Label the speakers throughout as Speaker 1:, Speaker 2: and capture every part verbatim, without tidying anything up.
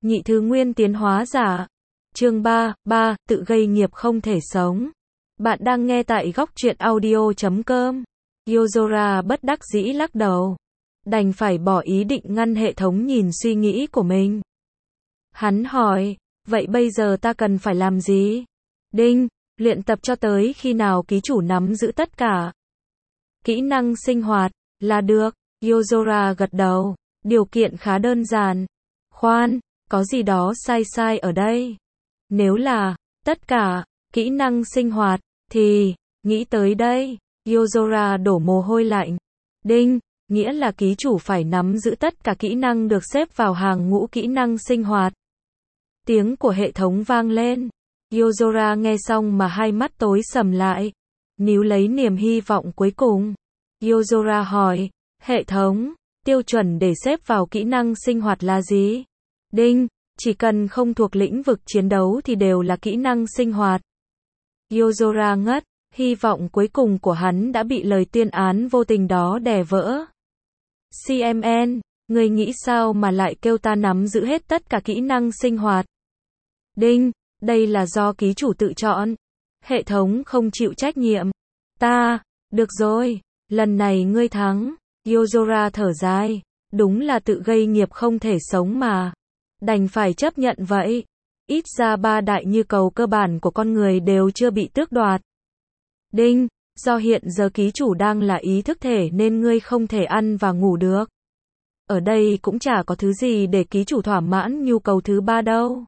Speaker 1: Nhị thứ nguyên tiến hóa giả. Chương ba, ba, tự gây nghiệp không thể sống. Bạn đang nghe tại góc truyện audio chấm com. Yozora bất đắc dĩ lắc đầu. Đành phải bỏ ý định ngăn hệ thống nhìn suy nghĩ của mình. Hắn hỏi, vậy bây giờ ta cần phải làm gì? Đinh, luyện tập cho tới khi nào ký chủ nắm giữ tất cả kỹ năng sinh hoạt, là được. Yozora gật đầu, điều kiện khá đơn giản. Khoan, có gì đó sai sai ở đây. Nếu là tất cả kỹ năng sinh hoạt, thì nghĩ tới đây, Yozora đổ mồ hôi lạnh. Đinh, nghĩa là ký chủ phải nắm giữ tất cả kỹ năng được xếp vào hàng ngũ kỹ năng sinh hoạt. Tiếng của hệ thống vang lên. Yozora nghe xong mà hai mắt tối sầm lại, níu lấy niềm hy vọng cuối cùng. Yozora hỏi, hệ thống, tiêu chuẩn để xếp vào kỹ năng sinh hoạt là gì? Đinh, chỉ cần không thuộc lĩnh vực chiến đấu thì đều là kỹ năng sinh hoạt. Yozora ngất, hy vọng cuối cùng của hắn đã bị lời tuyên án vô tình đó đè vỡ. xê em en, người nghĩ sao mà lại kêu ta nắm giữ hết tất cả kỹ năng sinh hoạt? Đinh, đây là do ký chủ tự chọn. Hệ thống không chịu trách nhiệm. Ta, được rồi, lần này ngươi thắng. Yozora thở dài, đúng là tự gây nghiệp không thể sống mà. Đành phải chấp nhận vậy. Ít ra ba đại nhu cầu cơ bản của con người đều chưa bị tước đoạt. Đinh, do hiện giờ ký chủ đang là ý thức thể nên ngươi không thể ăn và ngủ được. Ở đây cũng chả có thứ gì để ký chủ thỏa mãn nhu cầu thứ ba đâu.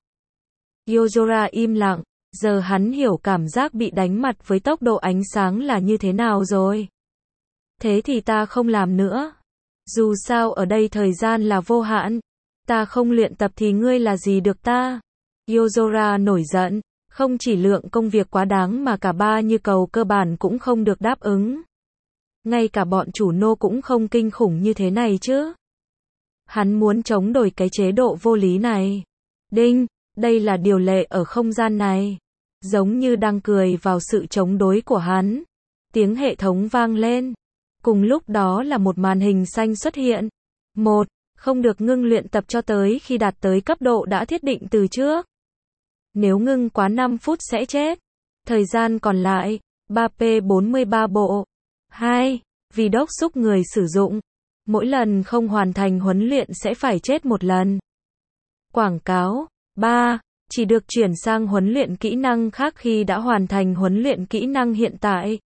Speaker 1: Yozora im lặng, giờ hắn hiểu cảm giác bị đánh mặt với tốc độ ánh sáng là như thế nào rồi. Thế thì ta không làm nữa. Dù sao ở đây thời gian là vô hạn. Ta không luyện tập thì ngươi là gì được ta? Yozora nổi giận, không chỉ lượng công việc quá đáng mà cả ba nhu cầu cơ bản cũng không được đáp ứng. Ngay cả bọn chủ nô cũng không kinh khủng như thế này chứ. Hắn muốn chống đổi cái chế độ vô lý này. Đinh, đây là điều lệ ở không gian này. Giống như đang cười vào sự chống đối của hắn. Tiếng hệ thống vang lên. Cùng lúc đó là một màn hình xanh xuất hiện. Một, không được ngưng luyện tập cho tới khi đạt tới cấp độ đã thiết định từ trước. Nếu ngưng quá năm phút sẽ chết. Thời gian còn lại, ba P bốn mươi ba bộ. Hai, vì đốc thúc người sử dụng. Mỗi lần không hoàn thành huấn luyện sẽ phải chết một lần. Quảng cáo. Ba, chỉ được chuyển sang huấn luyện kỹ năng khác khi đã hoàn thành huấn luyện kỹ năng hiện tại.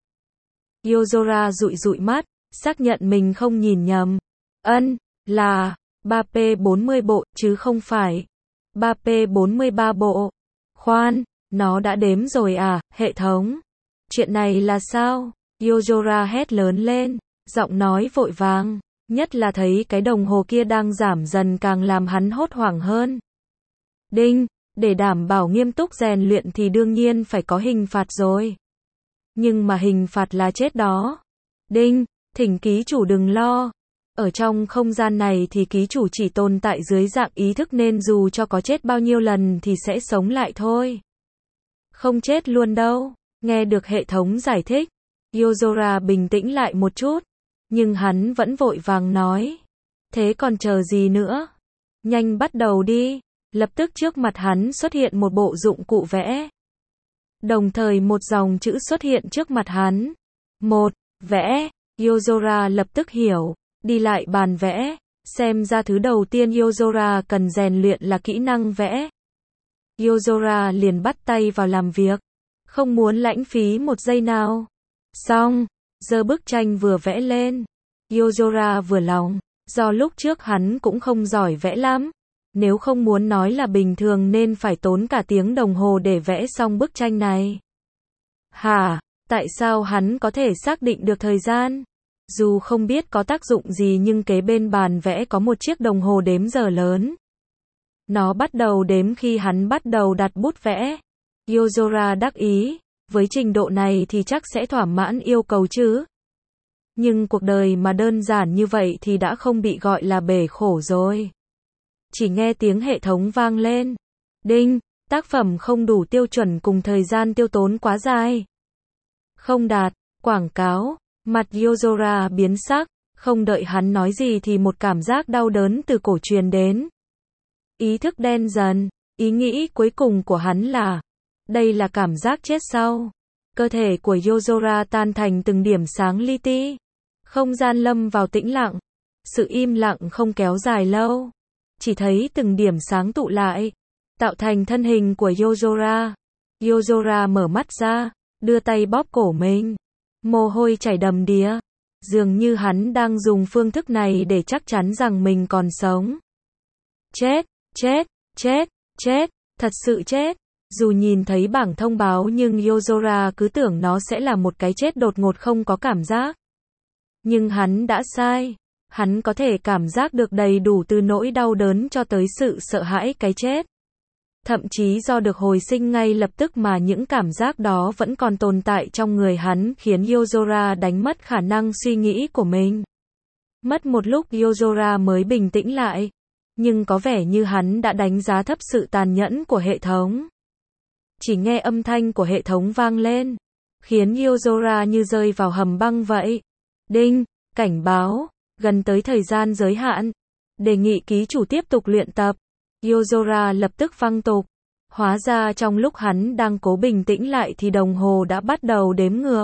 Speaker 1: Yozora dụi dụi mắt, xác nhận mình không nhìn nhầm. Ân, là ba P bốn mươi bộ, chứ không phải ba P bốn mươi ba bộ. Khoan, nó đã đếm rồi à, hệ thống? Chuyện này là sao? Yozora hét lớn lên, giọng nói vội vàng, nhất là thấy cái đồng hồ kia đang giảm dần càng làm hắn hốt hoảng hơn. Đinh, để đảm bảo nghiêm túc rèn luyện thì đương nhiên phải có hình phạt rồi. Nhưng mà hình phạt là chết đó. Đinh, thỉnh ký chủ đừng lo. Ở trong không gian này thì ký chủ chỉ tồn tại dưới dạng ý thức nên dù cho có chết bao nhiêu lần thì sẽ sống lại thôi. Không chết luôn đâu. Nghe được hệ thống giải thích, Yozora bình tĩnh lại một chút. Nhưng hắn vẫn vội vàng nói. Thế còn chờ gì nữa? Nhanh bắt đầu đi. Lập tức trước mặt hắn xuất hiện một bộ dụng cụ vẽ. Đồng thời một dòng chữ xuất hiện trước mặt hắn. Một, vẽ. Yozora lập tức hiểu. Đi lại bàn vẽ. Xem ra thứ đầu tiên Yozora cần rèn luyện là kỹ năng vẽ. Yozora liền bắt tay vào làm việc. Không muốn lãng phí một giây nào. Xong. Giờ bức tranh vừa vẽ lên. Yozora vừa lòng. Do lúc trước hắn cũng không giỏi vẽ lắm. Nếu không muốn nói là bình thường nên phải tốn cả tiếng đồng hồ để vẽ xong bức tranh này. Hả? Tại sao hắn có thể xác định được thời gian? Dù không biết có tác dụng gì nhưng kế bên bàn vẽ có một chiếc đồng hồ đếm giờ lớn. Nó bắt đầu đếm khi hắn bắt đầu đặt bút vẽ. Yozora đắc ý, với trình độ này thì chắc sẽ thỏa mãn yêu cầu chứ. Nhưng cuộc đời mà đơn giản như vậy thì đã không bị gọi là bể khổ rồi. Chỉ nghe tiếng hệ thống vang lên. Đinh, tác phẩm không đủ tiêu chuẩn cùng thời gian tiêu tốn quá dài. Không đạt, quảng cáo, mặt Yozora biến sắc, không đợi hắn nói gì thì một cảm giác đau đớn từ cổ truyền đến. Ý thức đen dần, ý nghĩ cuối cùng của hắn là, đây là cảm giác chết sau. Cơ thể của Yozora tan thành từng điểm sáng li ti. Không gian lâm vào tĩnh lặng. Sự im lặng không kéo dài lâu. Chỉ thấy từng điểm sáng tụ lại, tạo thành thân hình của Yozora. Yozora mở mắt ra, đưa tay bóp cổ mình. Mồ hôi chảy đầm đìa. Dường như hắn đang dùng phương thức này để chắc chắn rằng mình còn sống. Chết, chết, chết, chết, thật sự chết. Dù nhìn thấy bảng thông báo nhưng Yozora cứ tưởng nó sẽ là một cái chết đột ngột không có cảm giác. Nhưng hắn đã sai. Hắn có thể cảm giác được đầy đủ từ nỗi đau đớn cho tới sự sợ hãi cái chết. Thậm chí do được hồi sinh ngay lập tức mà những cảm giác đó vẫn còn tồn tại trong người hắn khiến Yozora đánh mất khả năng suy nghĩ của mình. Mất một lúc Yozora mới bình tĩnh lại. Nhưng có vẻ như hắn đã đánh giá thấp sự tàn nhẫn của hệ thống. Chỉ nghe âm thanh của hệ thống vang lên, khiến Yozora như rơi vào hầm băng vậy. Đinh, cảnh báo, gần tới thời gian giới hạn. Đề nghị ký chủ tiếp tục luyện tập. Yozora lập tức văng tục. Hóa ra trong lúc hắn đang cố bình tĩnh lại thì đồng hồ đã bắt đầu đếm ngược.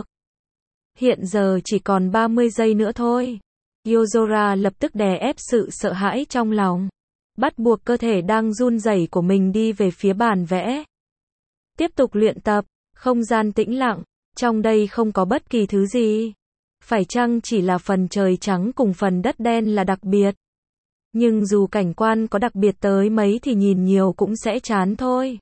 Speaker 1: Hiện giờ chỉ còn ba mươi giây nữa thôi. Yozora lập tức đè ép sự sợ hãi trong lòng. Bắt buộc cơ thể đang run rẩy của mình đi về phía bàn vẽ. Tiếp tục luyện tập, không gian tĩnh lặng, trong đây không có bất kỳ thứ gì. Phải chăng chỉ là phần trời trắng cùng phần đất đen là đặc biệt? Nhưng dù cảnh quan có đặc biệt tới mấy thì nhìn nhiều cũng sẽ chán thôi.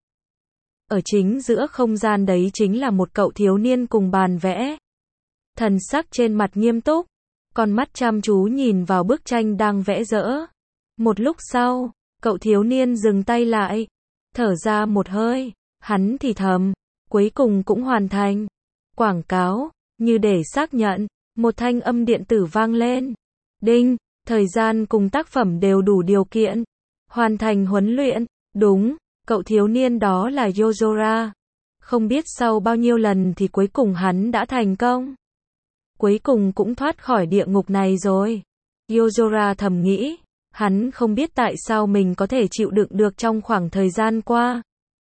Speaker 1: Ở chính giữa không gian đấy chính là một cậu thiếu niên cùng bàn vẽ. Thần sắc trên mặt nghiêm túc, con mắt chăm chú nhìn vào bức tranh đang vẽ dỡ. Một lúc sau, cậu thiếu niên dừng tay lại, thở ra một hơi, hắn thì thầm, cuối cùng cũng hoàn thành. Quảng cáo, như để xác nhận, một thanh âm điện tử vang lên. Đinh, thời gian cùng tác phẩm đều đủ điều kiện. Hoàn thành huấn luyện, đúng, cậu thiếu niên đó là Yozora. Không biết sau bao nhiêu lần thì cuối cùng hắn đã thành công. Cuối cùng cũng thoát khỏi địa ngục này rồi. Yozora thầm nghĩ. Hắn không biết tại sao mình có thể chịu đựng được trong khoảng thời gian qua.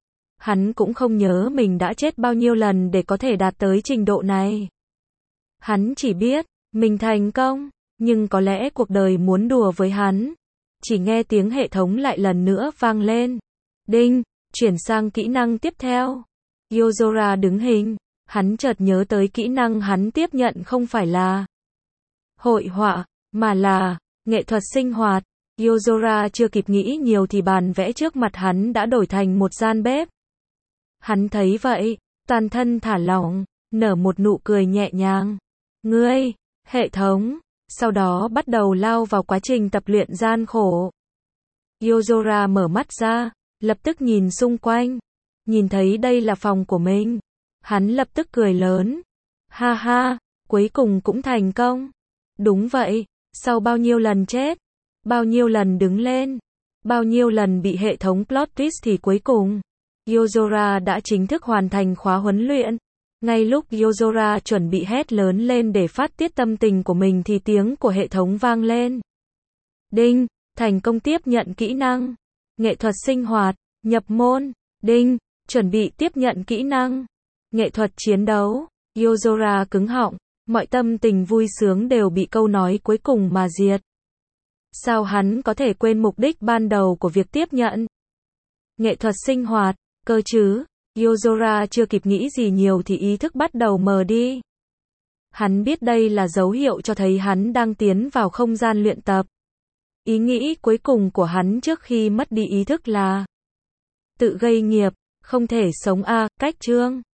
Speaker 1: Hắn cũng không nhớ mình đã chết bao nhiêu lần để có thể đạt tới trình độ này. Hắn chỉ biết, mình thành công, nhưng có lẽ cuộc đời muốn đùa với hắn. Chỉ nghe tiếng hệ thống lại lần nữa vang lên. Đinh, chuyển sang kỹ năng tiếp theo. Yozora đứng hình, hắn chợt nhớ tới kỹ năng hắn tiếp nhận không phải là hội họa, mà là nghệ thuật sinh hoạt. Yozora chưa kịp nghĩ nhiều thì bàn vẽ trước mặt hắn đã đổi thành một gian bếp. Hắn thấy vậy, toàn thân thả lỏng, nở một nụ cười nhẹ nhàng. Ngươi, hệ thống, sau đó bắt đầu lao vào quá trình tập luyện gian khổ. Yozora mở mắt ra, lập tức nhìn xung quanh, nhìn thấy đây là phòng của mình. Hắn lập tức cười lớn. Ha ha, cuối cùng cũng thành công. Đúng vậy, sau bao nhiêu lần chết, bao nhiêu lần đứng lên, bao nhiêu lần bị hệ thống plot twist thì cuối cùng, Yozora đã chính thức hoàn thành khóa huấn luyện. Ngay lúc Yozora chuẩn bị hét lớn lên để phát tiết tâm tình của mình thì tiếng của hệ thống vang lên. Đinh, thành công tiếp nhận kỹ năng. Nghệ thuật sinh hoạt, nhập môn. Đinh, chuẩn bị tiếp nhận kỹ năng. Nghệ thuật chiến đấu. Yozora cứng họng, mọi tâm tình vui sướng đều bị câu nói cuối cùng mà diệt. Sao hắn có thể quên mục đích ban đầu của việc tiếp nhận? Nghệ thuật sinh hoạt, cơ chứ? Yozora chưa kịp nghĩ gì nhiều thì ý thức bắt đầu mờ đi. Hắn biết đây là dấu hiệu cho thấy hắn đang tiến vào không gian luyện tập. Ý nghĩ cuối cùng của hắn trước khi mất đi ý thức là tự gây nghiệp, không thể sống a, cách chương.